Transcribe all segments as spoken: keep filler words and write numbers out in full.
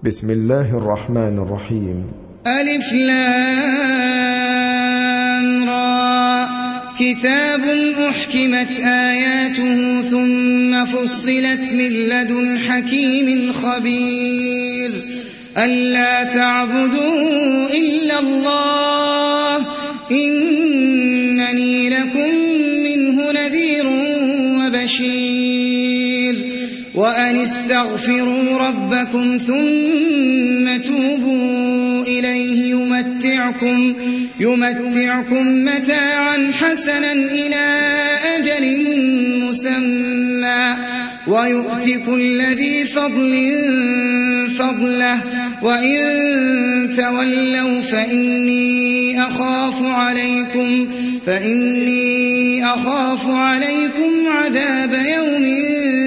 بسم الله الرحمن الرحيم. ألف لام را كتاب أحكمت آياته ثم فصلت من لدن حكيم خبير ألا تعبدوا إلا الله إنني لكم منه نذير وبشير وأن استغفروا ربكم ثم توبوا إليه يمتعكم, يمتعكم متاعا حسنا إلى أجل مسمى ويؤتي كل ذي فضل فضله وإن تولوا فإني أخاف عليكم, فإني أخاف عليكم عذاب يوم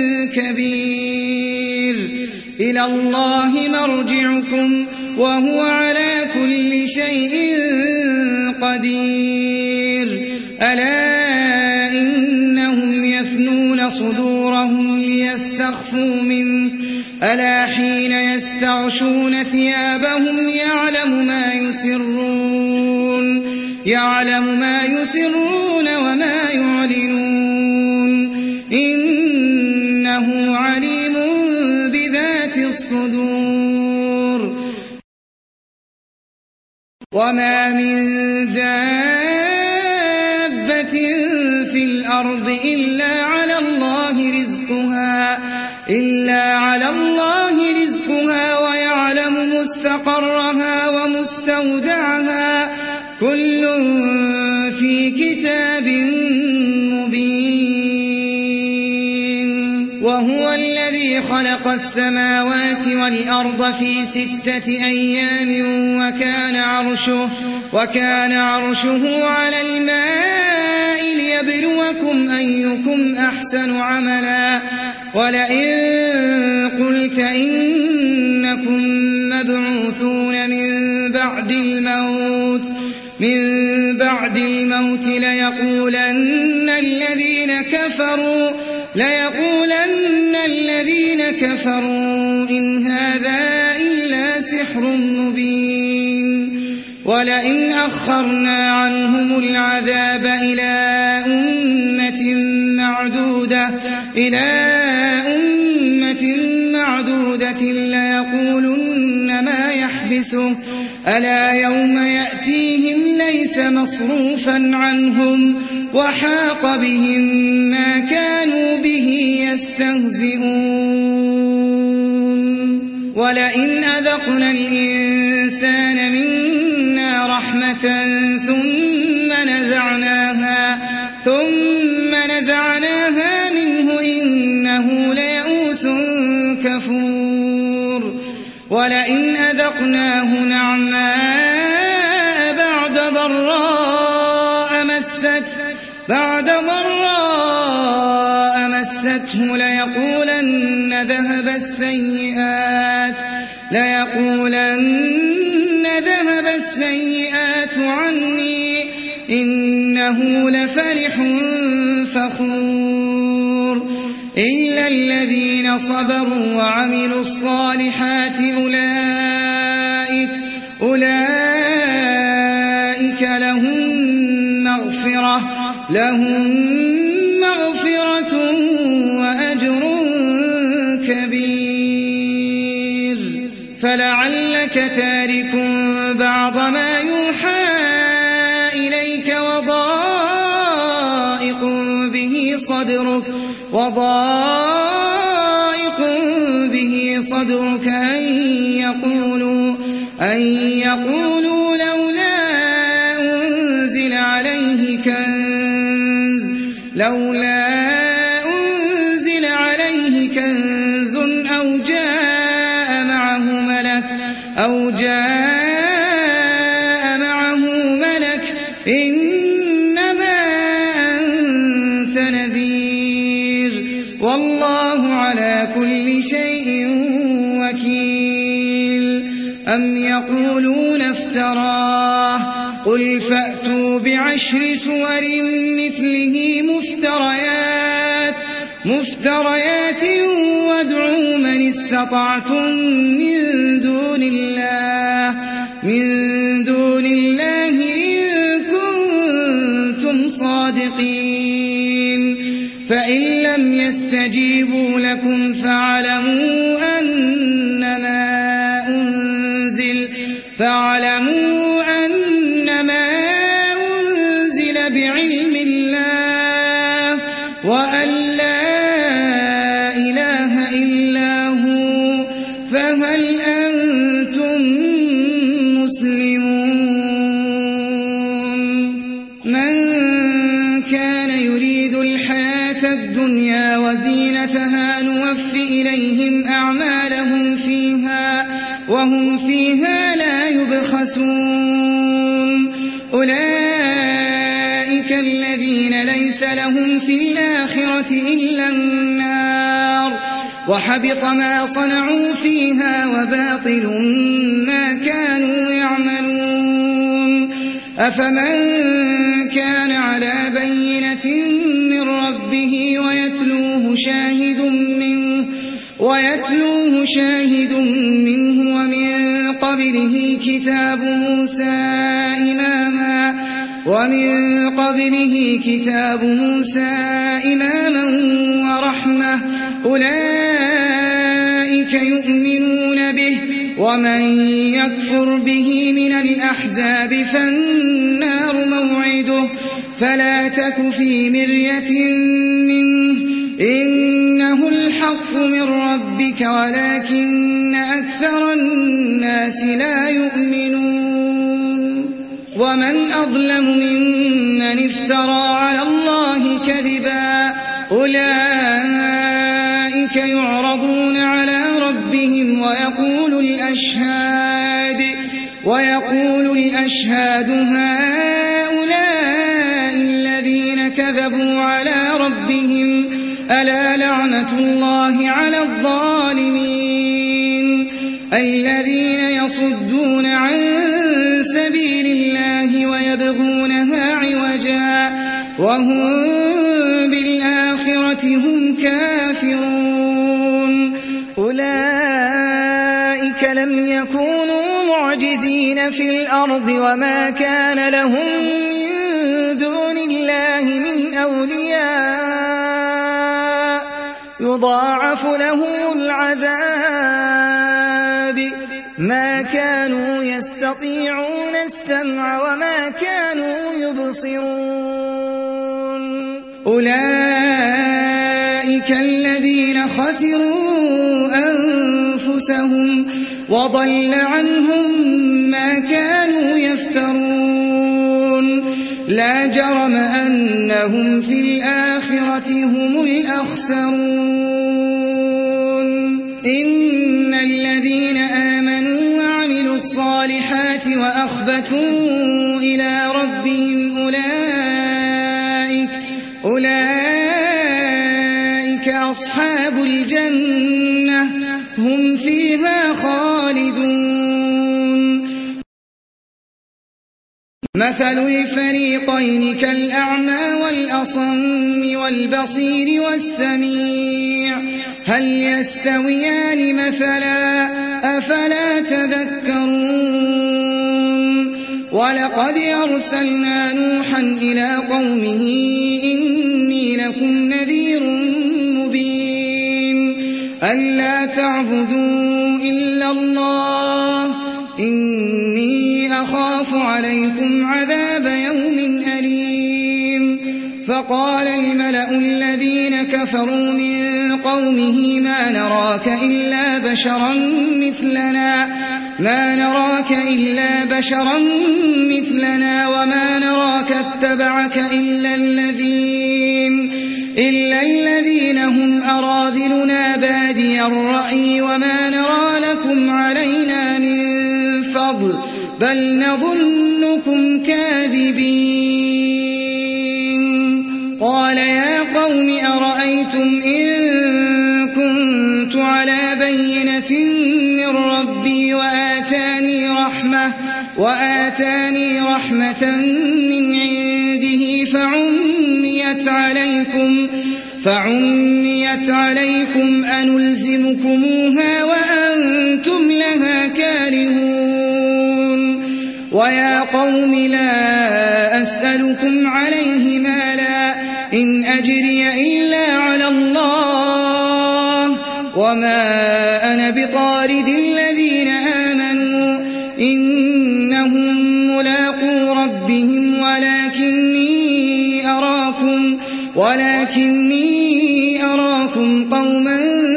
كبير إلى الله مرجعكم وهو على كل شيء قدير ألا إنهم يثنون صدورهم ليستخفوا منه ألا حين يستغشون ثيابهم يعلم ما يسرون يعلم ما يسرون وما يعلنون إنه عليم بذات الصدور وما من دابة في الأرض إلا على الله رزقها إلا على الله رزقها ويعلم مستقرها ومستودعها كل في كتاب مبين وهو الذي خلق السماوات والأرض في ستة أيام وكان عرشه, وكان عرشه على الماء ليبلوكم أيكم أحسن عملا ولئن قلت إنكم مبعوثون من بعد الموت من بعد الموت ليقولن الذين كفروا ليقولن الذين كفروا إن هذا إلا سحر مبين ولئن أخرنا عنهم العذاب إلى أمة معدودة إلى أمة معدودة ليقولن ما يحبسه ألا يوم يأتيهم ليس مصروفا عنهم وحاق بهم ما كانوا به يستهزئون ولئن أذقنا الإنسان منا رحمة ثم نزعناها ثم نزعناها منه إنه ليئوس كفور ولئن أذقناه نعماء بعد ضراء مسته بعد ضراء مسته ليقولن ذهب السيئات ليقولن ذهب السيئات عني إنه لفرح فخور إلا الذين صبروا وعملوا الصالحات أولئك أولئك لهم مغفرة لهم مغفرة وأجر كبير فلعلك تارك بعض ما يوحى إليك وضائق به صدرك وضائق به صدرك أن يقولوا أن يقولوا لولا أنزل عليه كنز لولا أنزل عليه كنز أو جاء معه ملك أو جاء معه ملك إنما أنت نذير والله على كل شيء وكيل أم يقولون افتراه قل فأتوا بعشر سور مثله مفتريات مفتريات وادعوا من استطعتم من دون يستجيبوا لكم فاعلموا أنما أنزل فاعلموا أنما أنزل بعلم الله وأن لا إله إلا هو فهل أنتم مسلمون. من كان يريد الحياة الدنيا وزينتها نوف إليهم أعمالهم فيها وهم فيها لا يبخسون. أولئك الذين ليس لهم في الآخرة إلا النار وحبط ما صنعوا فيها وباطل ما كانوا يعملون. أفمن كان على بينة من ربه ويتلوه شاهد منه ويتلوه شاهد منه ومن قبله كتاب موسى إماما ومن قبله كتاب موسى إماما ورحمة أولئك يؤمنون به ومن يكفر به من الأحزاب فالنار موعده فلا تك في مرية منه إنه الحق من ربك ولكن أكثر الناس لا يؤمنون. ومن أظلم ممن افترى على الله كذبا أولئك يعرضون على ربهم ويقول الأشهاد ويقول الأشهاد هؤلاء الذين كذبوا على ربهم ألا لعنة الله على الظالمين الذين يصدون عن سبيل الله ويبغونها عوجا وهم بالآخرة هم كافرون. أولئك لم يكونوا معجزين في الأرض وما كان لهم من دون الله من أولياء يضاعف لهم العذاب ما كانوا يستطيعون السمع وما كانوا يبصرون. أولئك الذين خسروا أنفسهم وضل عنهم ما كانوا يفترون. لا جرم أنهم في الآخرة هم الأخسرون. إن الذين آمنوا وعملوا الصالحات وأخبتوا إلى ربهم أولئك أولئك أصحاب الجنة هم فيها خالدون. مثل الفريقين كالأعمى والأصم والبصير والسميع هل يستويان مثلا أفلا تذكرون. ولقد أرسلنا نوحا إلى قومه إني لكم نذير مبين ألا تعبدوا إلا الله إني أخاف عليكم عذاب يوم أليم. فقال الملأ الذين كفروا من قومه ما نراك إلا بشرا مثلنا ما نراك إلا بشرا مثلنا وما نراك اتبعك إلا الذين إلا الذين هم أراذلنا بادي الرأي وما نرى لكم علينا من فضل بل نظنكم كاذبين. قال يا قوم أرأيتم إن كنت على بينة من ربي وآتاني رحمة وآتاني رحمة من عنده فعميت عليكم فعميت عليكم أنلزمكموها وأنتم لها كارهون. ويا قوم لا أسألكم عليه مالا إن أجري إلا على الله وما أنا بطارد الذين آمنوا إنهم ملاقو ربهم ولكني أراكم ولكني أراكم قوما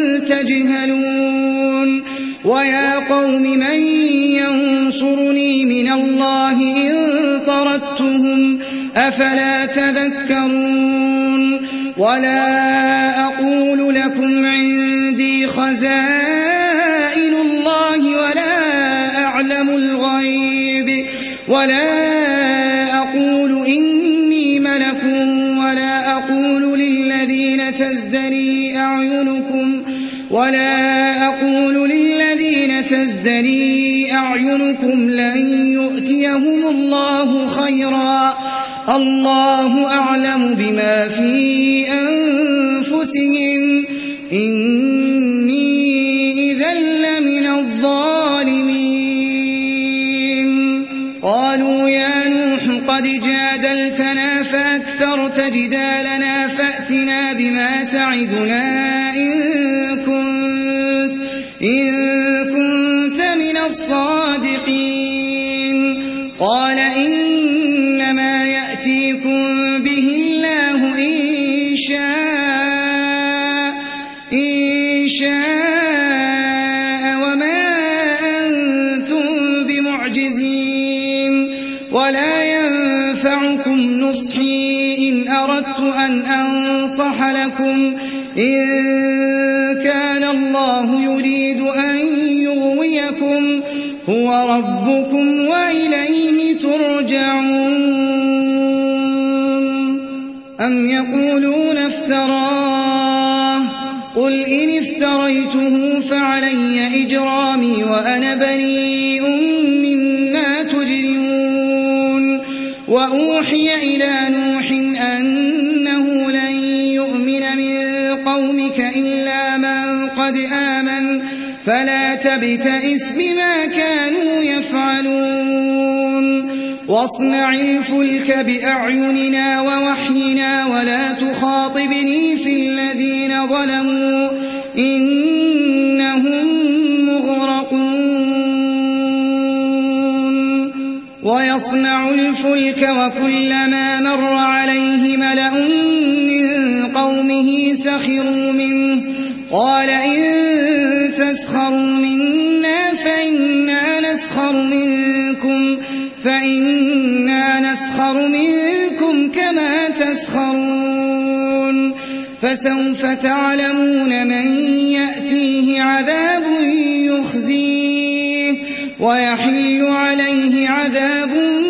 تجهلون ويا قوم من ينصرني من الله إن طردتهم أفلا تذكرون ولا أقول لكم عندي خزائن الله ولا أعلم الغيب ولا أقول إني ملك ولا أقول للذين تزدري أعينكم ولا أقول للذين تزدري أعينكم لن يؤتيهم الله خيرا الله أعلم بما في أنفسهم إني إذا لمن الظالمين قالوا يا نوح قد جادلتنا فأكثرت جدالنا فأتنا بما تعدنا إن كنت, إن كنت من الصادقين قال إنما يأتيكم به الله إن شاء, إن شاء وما أنتم بمعجزين ولا ينفعكم نصحي إن أردت أن أنصح لكم إن كان الله يريد أن يغويكم هو ربكم وإليه ترجعون أم يقولون افتراه قل إن افتريته فعلي إجرامي وأنا بريء مما تجرمون وأوحي إلى نوح أنه لن يؤمن من قومك إلا من قد آمن فلا تبتئس بما كانوا يفعلون واصنع الفلك بأعيننا ووحينا ولا تخاطبني في الذين ظلموا إنهم مغرقون ويصنع الفلك وكلما مر عليه ملأ من قومه سخروا منه قال إن تسخروا منا فإنا نسخر منكم فإنا نسخر منكم كما تسخرون فسوف تعلمون من يأتيه عذاب يخزيه ويحل عليه عذاب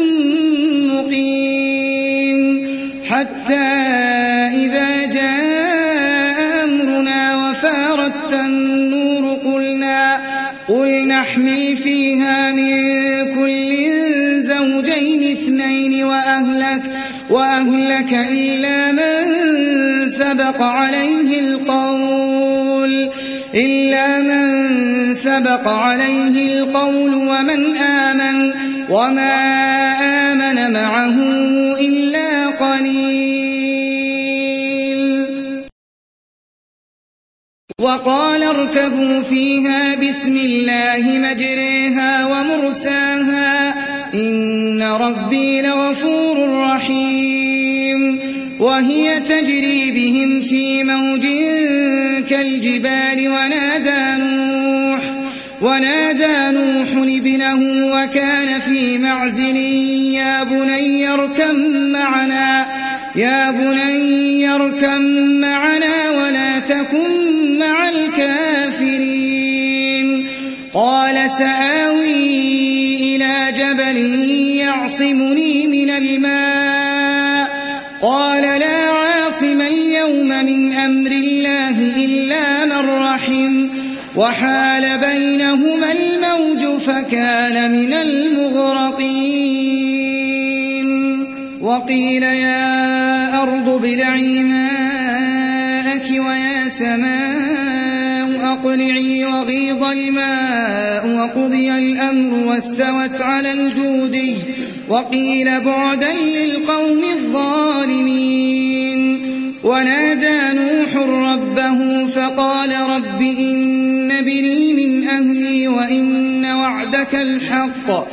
مقيم حتى إذا جاء أمرنا وفارت النور قلنا قل نحمل فيها من كل زوجين اثنين وأهلك, وأهلك إلا من سبق عليه القول إلا من سبق عليه القول ومن آمن وما آمن معه إلا قليل وقال اركبوا فيها بسم الله مجريها ومرساها إن ربي لغفور رحيم وهي تجري بهم في موج كالجبال ونادى نوح ونادى نوح ابنه وكان في معزل يا بني اركب معنا يا بني اركب معنا ولا تكن مع الكافرين قال سآوي إلى جبل يعصمني من الماء قال لا عاصم اليوم من أمر الله إلا من رحم وحال بينهما الموج فكان من المغرقين وقيل يا أرض ابلعي ماءك ويا سماء أقلعي وغيض الماء وقضي الأمر واستوت على الجودي وقيل بعدا للقوم الظالمين ونادى نوح ربه فقال رب إن وعدك الحق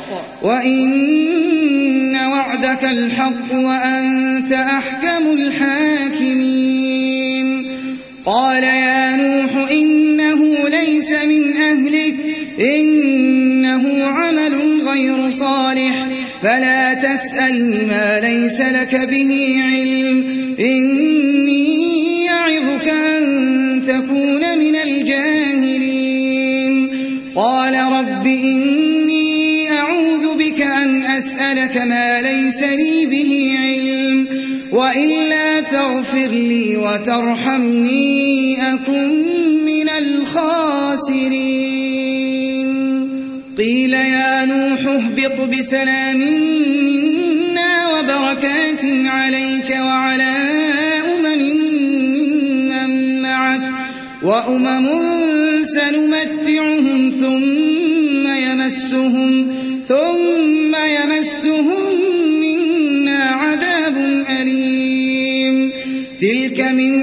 وإن وعدك الحق وأنت أحكم الحاكمين قال يا نوح إنه ليس من أهلك إنه عمل غير صالح فلا تسألني ما ليس لك به علم إني يعظك أن تكون من الجاهلين قال رب إني أعوذ بك أن أسألك ما ليس لي به علم وإلا تغفر لي وترحمني أكن من الخاسرين قيل يا نوح اهبط بسلام منا وبركات عليك وعلى أمم ممن معك وأمم سنمتعهم ثم يمسهم ثم يمسهم منا عذاب أليم تلك من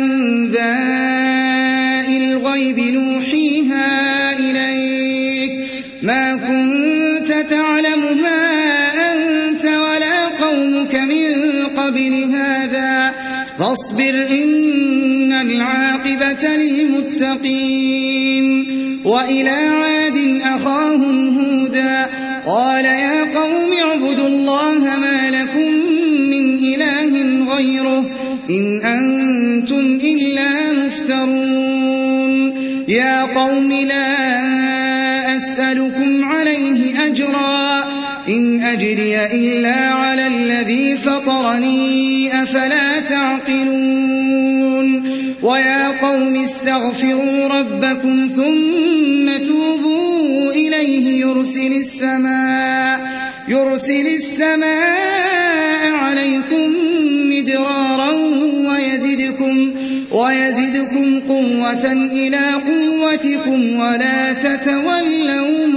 أنباء الغيب نوحيها إليك ما كنت تعلمها أنت ولا قومك من قبل هذا فاصبر إن العاقبة للمتقين وإلى عاد أخاهم هودا قال يا قوم اعبدوا الله ما لكم من إله غيره إن أنتم إلا مفترون يا قوم لا أسألكم عليه أجرا إن أجري إلا على الذي فطرني أفلا تعقلون ويا قوم استغفروا ربكم ثم توبوا إليه يرسل السماء يرسل السماء عليكم مدرارا ويزدكم ويزدكم قوة إلى قوتكم ولا تتولوا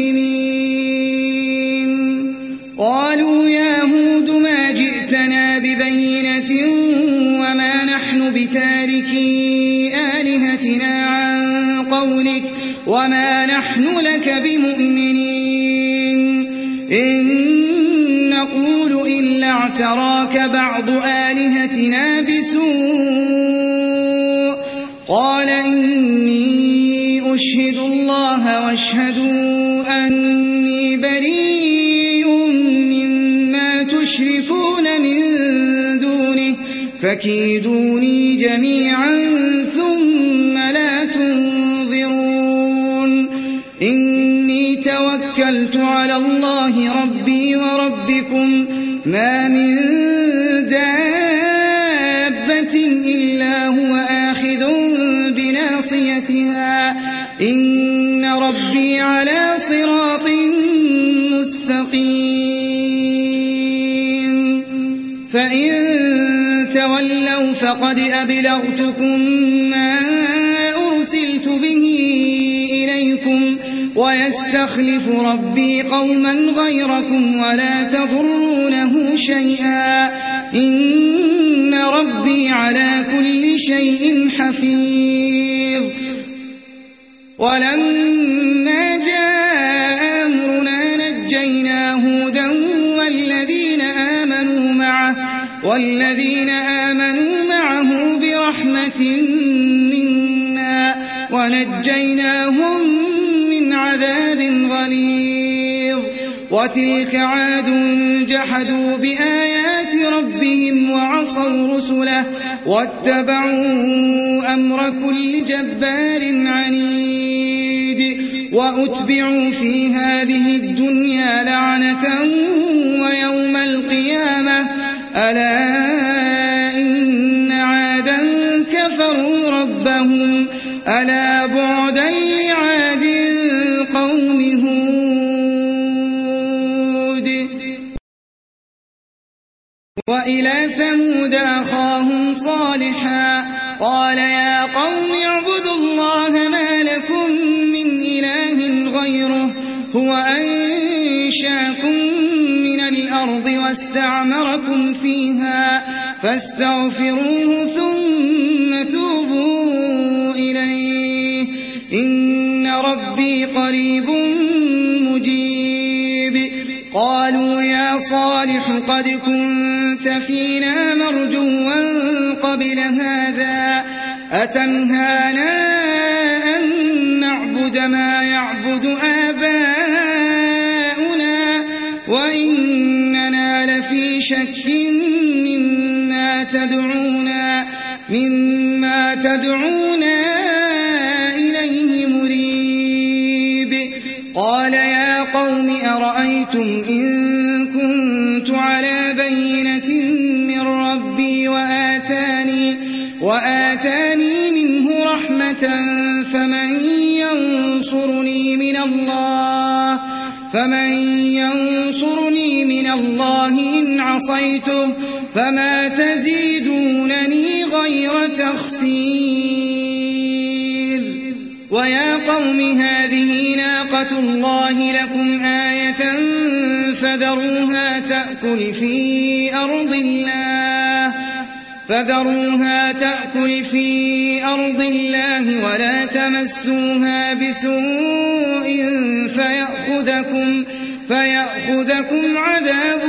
مجرمين قالوا يا هود ما جئتنا ببينة وما نحن بتاركي آلهتنا عن قولك وما نحن لك بمؤمنين إن نقول إلا اعتراك بعض آلهتنا بسوء قال إني أشهد الله واشهدوا أني بريء مما تشركون من دونه فكيدوني جميعا ثم لا تنظرون إني توكلت على الله ربي وربكم ما من دابة إلا هو آخذ بناصيتها إن ربي على صراط مستقيم فإن تولوا فقد أبلغتكم ما أرسلت به إليكم ويستخلف ربي قوما غيركم ولا تضرونه شيئا إن ربي على كل شيء حفيظ ولما جاء أمرنا نجينا هودا والذين آمنوا معه والذين آمنوا معه برحمة منا ونجيناهم من عذاب غليظ وتلك عاد جحدوا بآيات ربهم وعصوا رسله واتبعوا أمر كل جبار عنيد وأتبعوا في هذه الدنيا لعنة ويوم القيامة ألا إن عادا كفروا ربهم ألا بعدا لعاد قوم هود وإلى ثمود أخاهم صالحا قال يا قوم اعبدوا الله ما لكم من إله غيره هو أنشاكم من الأرض واستعمركم فيها فاستغفروه ثم توبوا إليه إن ربي قريب يا صالح قد كنت فينا مرجوا قبل هذا أتنهانا أن نعبد ما يعبد آباؤنا وإننا لفي شك مما تدعونا, مما تدعونا إليه مريب قال يا قوم أرأيتم إن كنت على بينة من ربي وآتاني, وآتاني منه رحمة فمن ينصرني من الله فمن ينصرني من الله إن عصيته فما تزيدونني غير تخسير ويا قوم هذه ناقة الله لكم آية فذروها تأكل في أرض الله فذروها تأكل في أرض الله ولا تمسوها بسوء فيأخذكم, فيأخذكم عذاب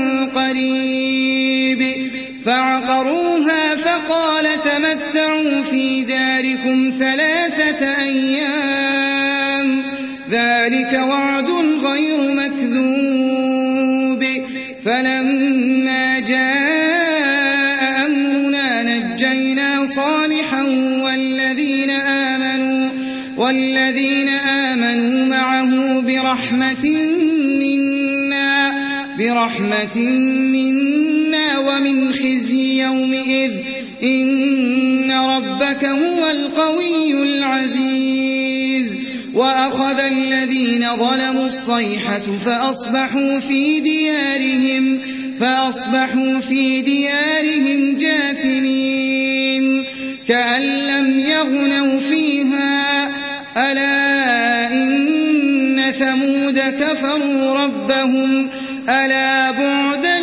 قريب فعقروها فقال تمتعوا في داركم ثلاثة أيام ذلك وعد غير مكذوب فلما جاء أمرنا نجينا صالحا والذين آمنوا, والذين آمنوا معه برحمة منا, برحمة منا ومن خزي يومئذ إن ربك هو القوي العزيز وأخذ الذين ظلموا الصيحة فأصبحوا في ديارهم فأصبحوا في ديارهم جاثمين كأن لم يغنوا فيها ألا إن ثمود كفروا ربهم ألا بعدا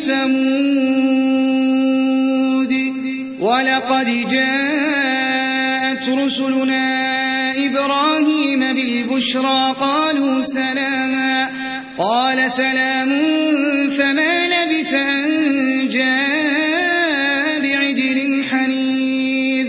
لثمود ولقد جاءت رسلنا إبراهيم بالبشرى قالوا سلاما قال سلام فما لبث أن جاء بعجل حنيذ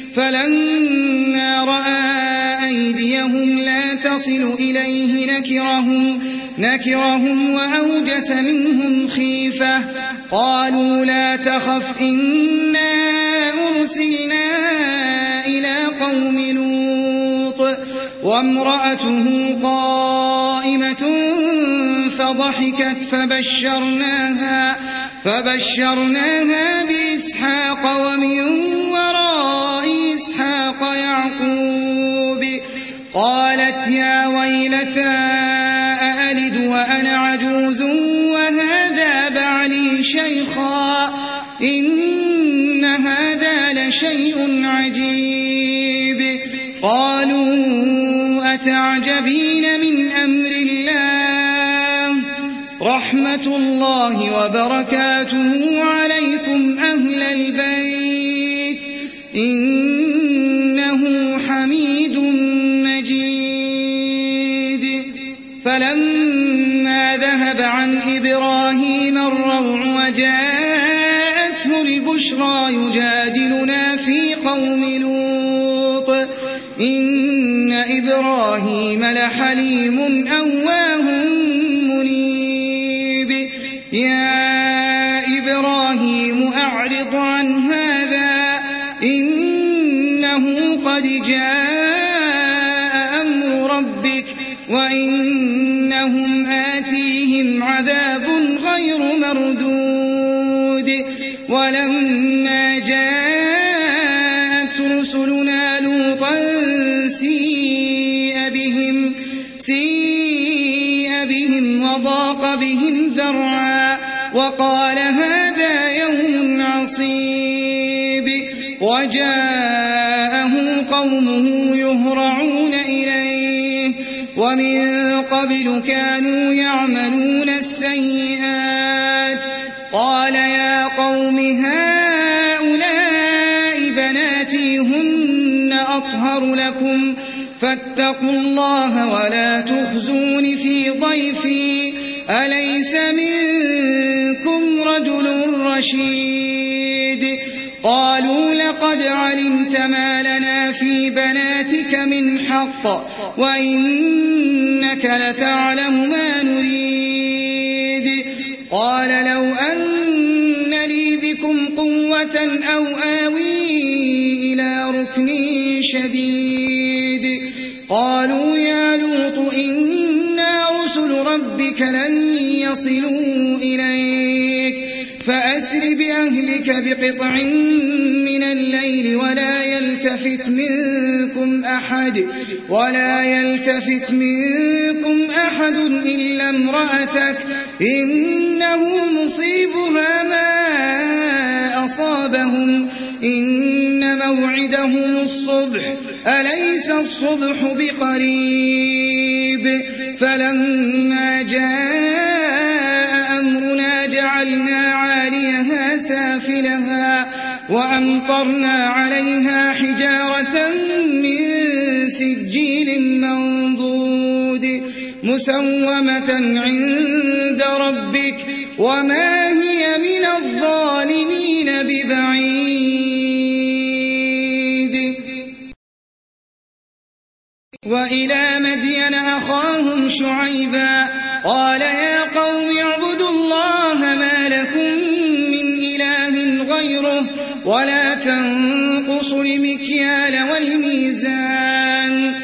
فلما رأى أيديهم لا تصل إليه نكرهم, نكرهم وأوجس منهم خيفة قالوا لا تخف إنا أرسلنا إلى قوم لوط وامرأته قائمة فضحكت فبشرناها, فبشرناها بإسحاق ومن وراء إسحاق يعقوب قالت يا ويلتى أألد وأنا عجوز وهذا بعلي شيخا إن هذا لشيء عجيب قالوا أتعجبين من أمر الله رحمة الله وبركاته عليكم أهل البيت إنه حميد مجيد فلما ذهب عن إبراهيم الروع وجاءته البشرى يجادلنا في قوم لوط إن إبراهيم لحليم أواه منيب يا إبراهيم أعرض عن هذا إنه قد جاء أمر ربك وإنهم آتيهم عذاب غير مردود ولما جاءت رسلنا لوطا سيء بهم, سيء بهم وضاق بهم ذرعا وقال هذا يوم عصيب وجاءه قومه يهرعون إليه ومن قبل كانوا يعملون السيئات قال يا قوم هؤلاء بناتي هن أطهر لكم فاتقوا الله ولا تخزون في ضيفي أليس منكم رجل رشيد قالوا لقد علمت ما لنا في بناتك من حق وإنك لتعلم ما نريد قال لو أن لي بكم قوة أو آوي إلى ركن شديد قالوا يا لوط إنا رسل ربك لن يصلوا إليك فأسر بأهلك بقطع من الليل ولا يلتفت منكم أحد ولا يلتفت منكم أحد إلا امرأتك إنه مصيبها ما أصابهم إن موعدهم الصبح أليس الصبح بقريب فلما جاء أمرنا جعلنا عاليها سافلها وأمطرنا عليها حجارة من سجيل منضود مسومة عند ربك وما هي من الظالمين ببعيد وإلى مدين أخاهم شعيبا قال يا قوم اعبدوا الله ما لكم من إله غيره ولا تنقصوا المكيال والميزان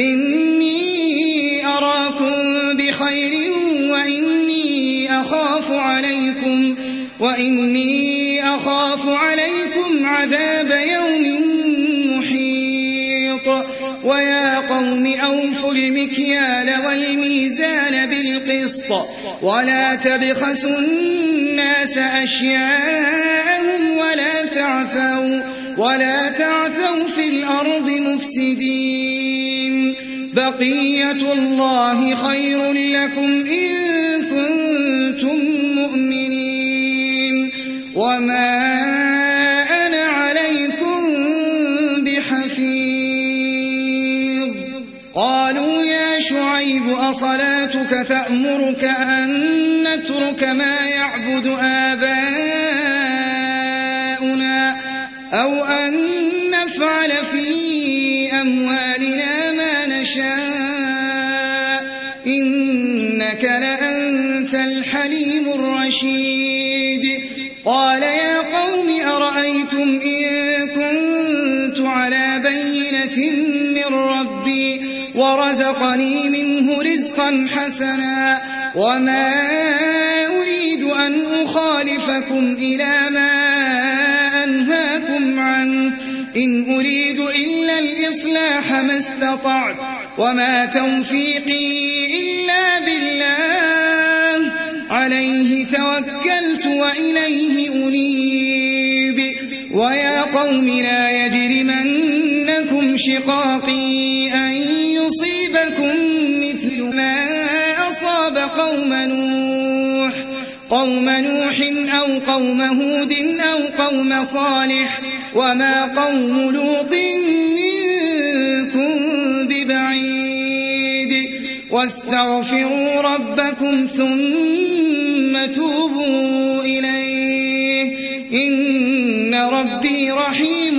إني أراكم بخير وإني أخاف عليكم وإني أخاف عليكم عذاب يوم محيط ويا قوم أوفوا المكيال والميزان بالقسط ولا تبخسوا الناس أشياءهم ولا تعثوا ولا تعثوا في الأرض مفسدين بقية الله خير لكم إن كنتم مؤمنين وما أنا عليكم بحفيظ قالوا يا شعيب أصلاتك تأمرك أن نترك ما يعبد آباؤنا أو أن نفعل في أموالنا ما نشاء إنك لأنت الحليم الرشيد قال يا قوم أرأيتم إن كنت على بينة من ربي ورزقني منه رزقا حسنا وما أريد أن أخالفكم إلى ما أنهاكم عنه إن أريد إلا الإصلاح ما استطعت وما توفيقي إلا بالله عليه توكلت وإليه أنيب ويا قوم لا يجرمنكم شقاقي أن يصيبكم مثل ما أصاب قوم نوح قوم نوح أو قوم هود أو قوم صالح وما قوم لوط منكم ببعيد واستغفروا ربكم ثم توبوا إليه إن ربي رحيم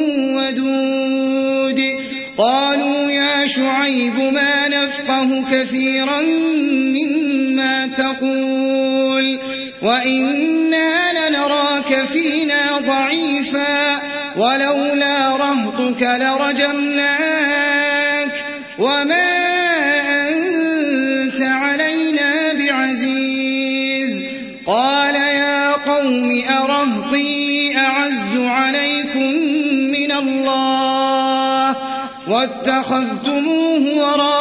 ودود قالوا يا شعيب ما نفقه كثيرا مما تقول وإنا لنراك فينا ضعيفا ولولا رهطك لرجمناك وما أنت علينا بعزيز قال يا قوم أرهطي أعز عليكم من الله واتخذتموه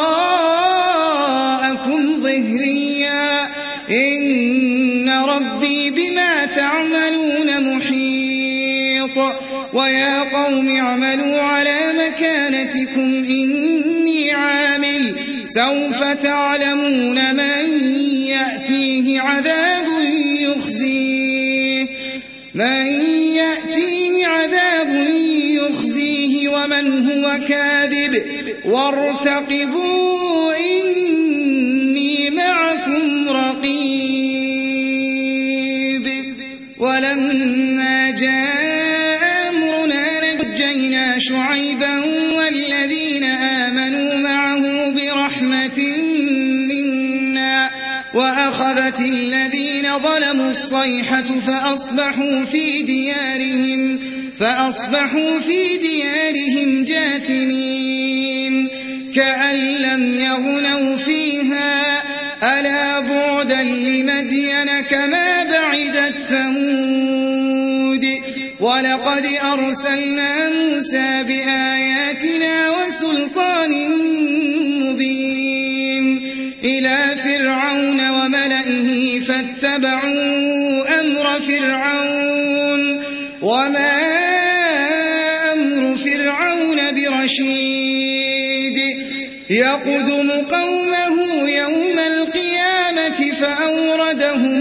وراءكم ظهريا إن ربي بما تعملون محيط ويا قوم اعملوا على مكانتكم إني عامل سوف تعلمون من يأتيه عذاب يخزيه من يأتيه عذاب يخزيه ومن هو كاذب وارتقبوا إني معكم رقيب ولما جاء أمرنا نجينا شعيبا والذين آمنوا معه برحمة منا وأخذت الذين ظلموا الصيحة فأصبحوا في ديارهم فأصبحوا في ديارهم جاثمين كأن لم يغنوا فيها ألا بعدا لمدين كما بعدت ثمود ولقد أرسلنا موسى بآياتنا وسلطان مبين إلى فرعون وملئه فاتبعوا أمر فرعون وما أمر فرعون برشيد يقدم قومه يوم القيامة فأوردهم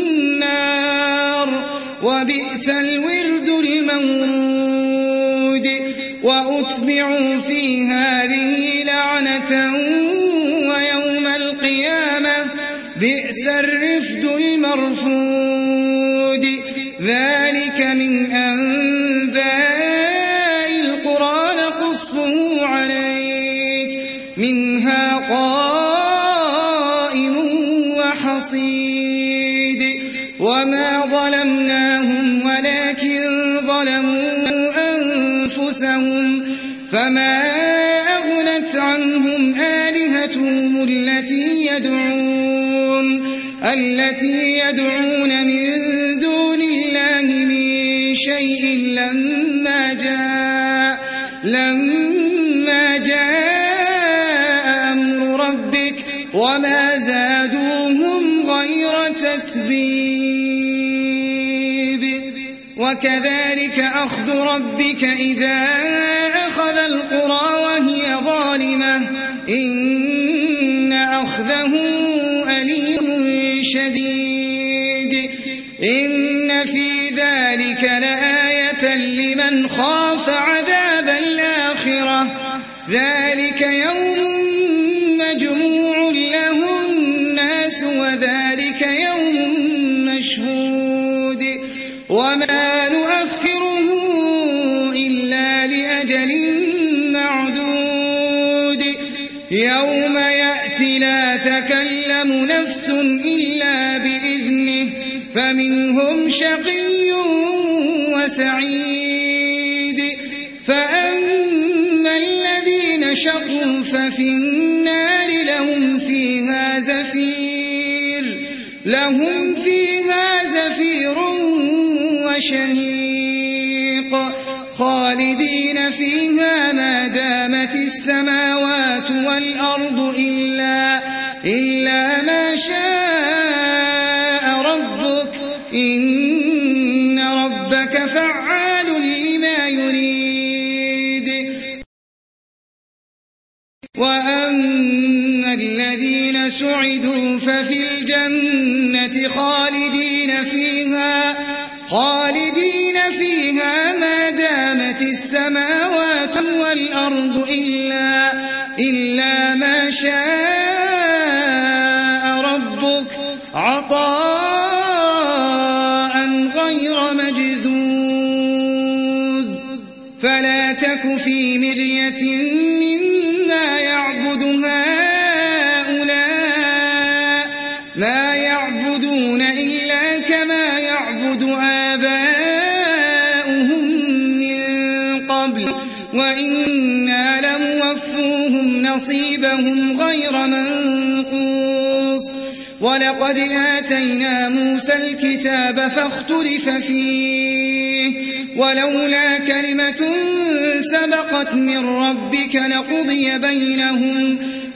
النار وبئس الورد المورود وأتبعوا في هذه لعنة ويوم القيامة بئس الرفد المرفود ذلك من أنباء القرى نقصه عليك منها قائم وحصيد وما ظلمناهم ولكن ظلموا أنفسهم فما أغنت عنهم آلهتهم التي يدعون التي يدعون من دون الله من شيء لما جاء لما جاء أمر ربك وما زادوهم غير تتبيب وكذلك أخذ ربك إذا أخذ القرى وهي ظالمة إن أخذه أليم شديد إن في ذلك لآية لمن خاف عذاب الآخرة ذلك يوم مجموع له الناس وذلك يوم مشهود وما نؤخره إلا لأجل معدود يوم يأتي لا تكلم نفس إلا بإذنه فمنهم شقي وسعيد فأما الذين شقوا ففي النار لهم فيها زفير لهم فيها زفير وشهيق خالدين فيها ما دامت السماوات والأرض إلا, إلا ما شاء ربك إن ربك فعال لما يريد وأما الذين سعدوا ففي الجنة خالدين فيها خالدين فيها ما دامت السماوات والأرض إلا, إلا ما شاء ربك عطاء غير مجذوذ فلا تك في مرية مما يعبد هؤلاء ما يعبدون إلا كما يعبد آباؤهم من قبل وإنا لموفوهم نصيبهم غير منقوص ولقد آتينا موسى الكتاب فاختلف فيه ولولا كلمة سبقت من ربك لقضي بينهم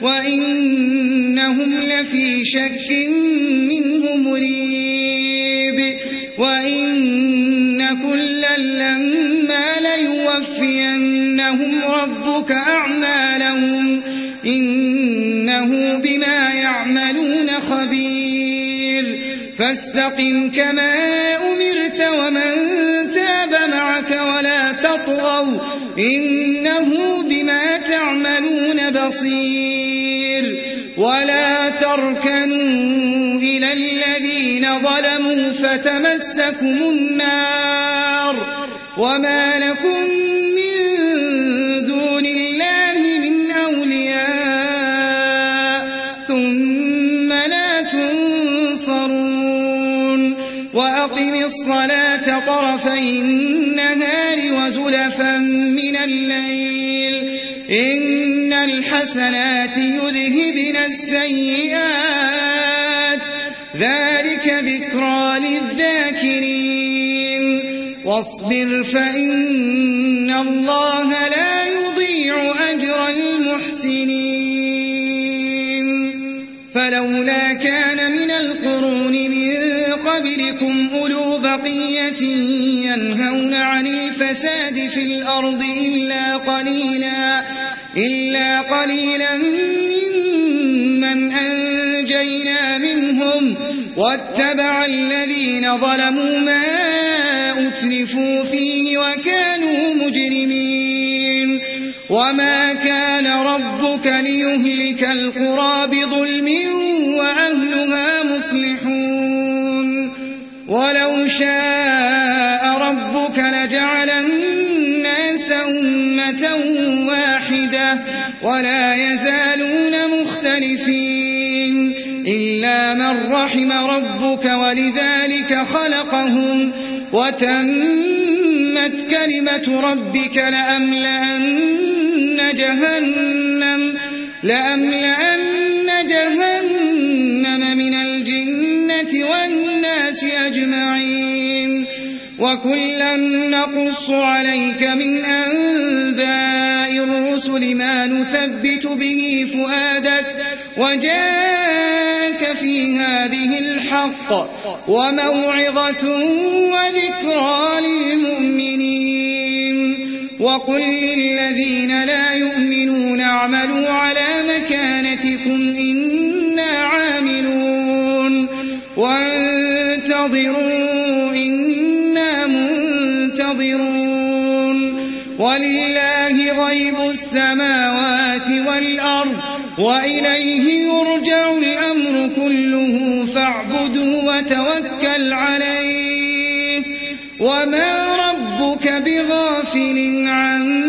وإنهم لفي شك منه مريب وإن كلا لما ليوفينهم ربك أعمالهم إنه بما يعملون خبير فاستقم كما أمرت ومن تاب معك ولا تطغوا إنه بما تعملون بصير ولا تركنوا إلى الذين ظلموا فتمسكم النار وما لكم من دون الله من أولياء ثم لا تنصرون وأقم الصلاة طرفي النهار وزلفا من الليل إن الحسنات يذهبن السيئات ذلك ذكرى للذاكرين واصبر فإن الله لا يضيع أجر المحسنين فلولا كان من القرون من قبلكم أولو بقية ينهون عن الفساد في الأرض إلا قليلا إلا قليلا ممن أنجينا منهم واتبع الذين ظلموا ما أترفوا فيه وكانوا مجرمين وما كان ربك ليهلك القرى بظلم وأهلها مصلحون ولو شاء ربك لجعل الناس أمة واحدة ولا يزالون مختلفين إلا من رحم ربك ولذلك خلقهم وتمت كلمة ربك لأملأن جهنم لأملأن جهنم من الجنة والناس أجمعين وكلا نقص عليك من أنباء الرسل ما نثبت به فؤادك وجاءك في هذه الحق وموعظة وذكرى للمؤمنين وقل للذين لا يؤمنون اعملوا على مكانتكم إنا عاملون وانتظروا إنا منتظرون ولله غيب السماوات والأرض وإليه يرجع الأمر كله فاعبده وتوكل عليه وما ربك بغافل عما